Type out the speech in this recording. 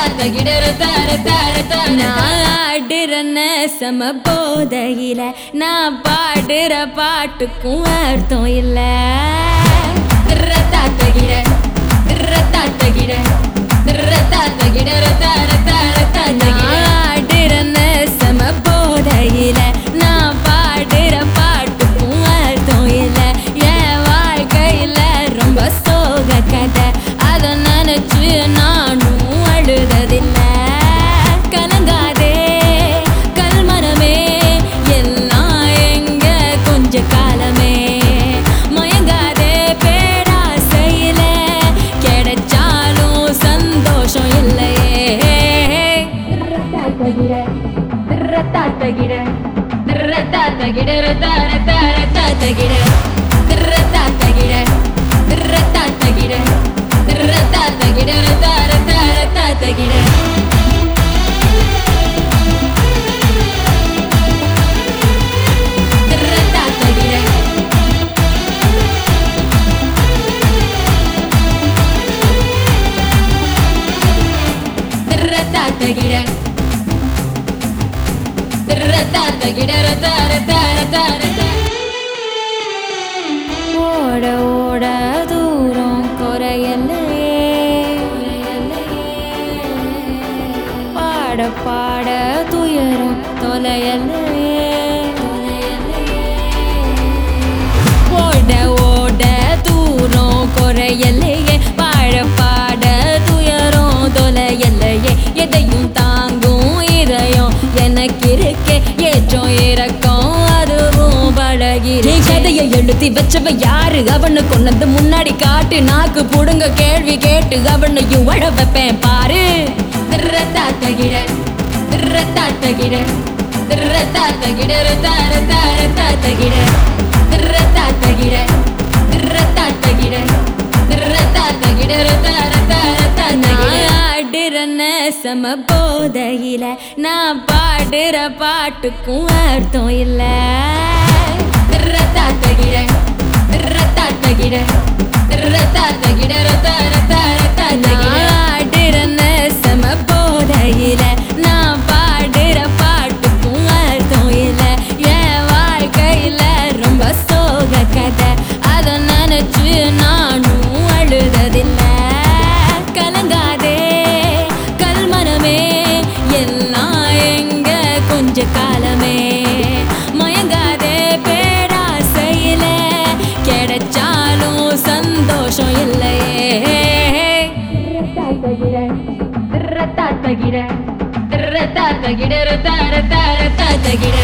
நாடுறன சம போதையில நான் பாடுற பாட்டுக்கும் அர்த்தம் இல்ல நாடுறன சம போதையில நான் பாடுற பாட்டுக்கும் அர்த்தம் இல்ல என் வாழ்க்கையில ரொம்ப சோக கதை அதை நினைச்சு நானும் அழுததில்ல கலங்காதே கல்மனமே எல்லாம் எங்க கொஞ்ச காலமே மயங்காதே பேராசையில கிடைச்சாலும் சந்தோஷம் இல்லையே ஓட ஓட தூரம் குறையல்லையே பாட பாட துயரம் தொலையல்லையே ஓட ஓட தூரம் குறையல்லையே பாட பாட துயரம் தொலையல்லையே எதையும் தாங்கும் இதயம் எனக்கு இருக்கே ஏற்றம் இறக்கம் அதுவும் பழகிறே கதையை எழுதி வச்சவ யாரு அவனு கொண்டது முன்னாடி காட்டு நாக்கு புடுங்க கேள்வி கேட்டு அவனையும் வழ வைப்பேன் பாரு நாடுறன சம போதையில நான் பாடுற பாட்டுக்கும் அர்த்தம் இல்ல நாடுறன சம போதையில நான் பாடுற பாட்டுக்கும் அர்த்தம் இல்ல என் வாழ்க்கையில ரொம்ப சோக கதை அதை நினைச்சு நானும் அழுததில்ல கலங்காதே கல்மனமே எல்லாம் எங்க கொஞ்ச காலமே மயங்காதே பேராசையில கிடைச்சாலும் சந்தோஷம் இல்லையே தகிட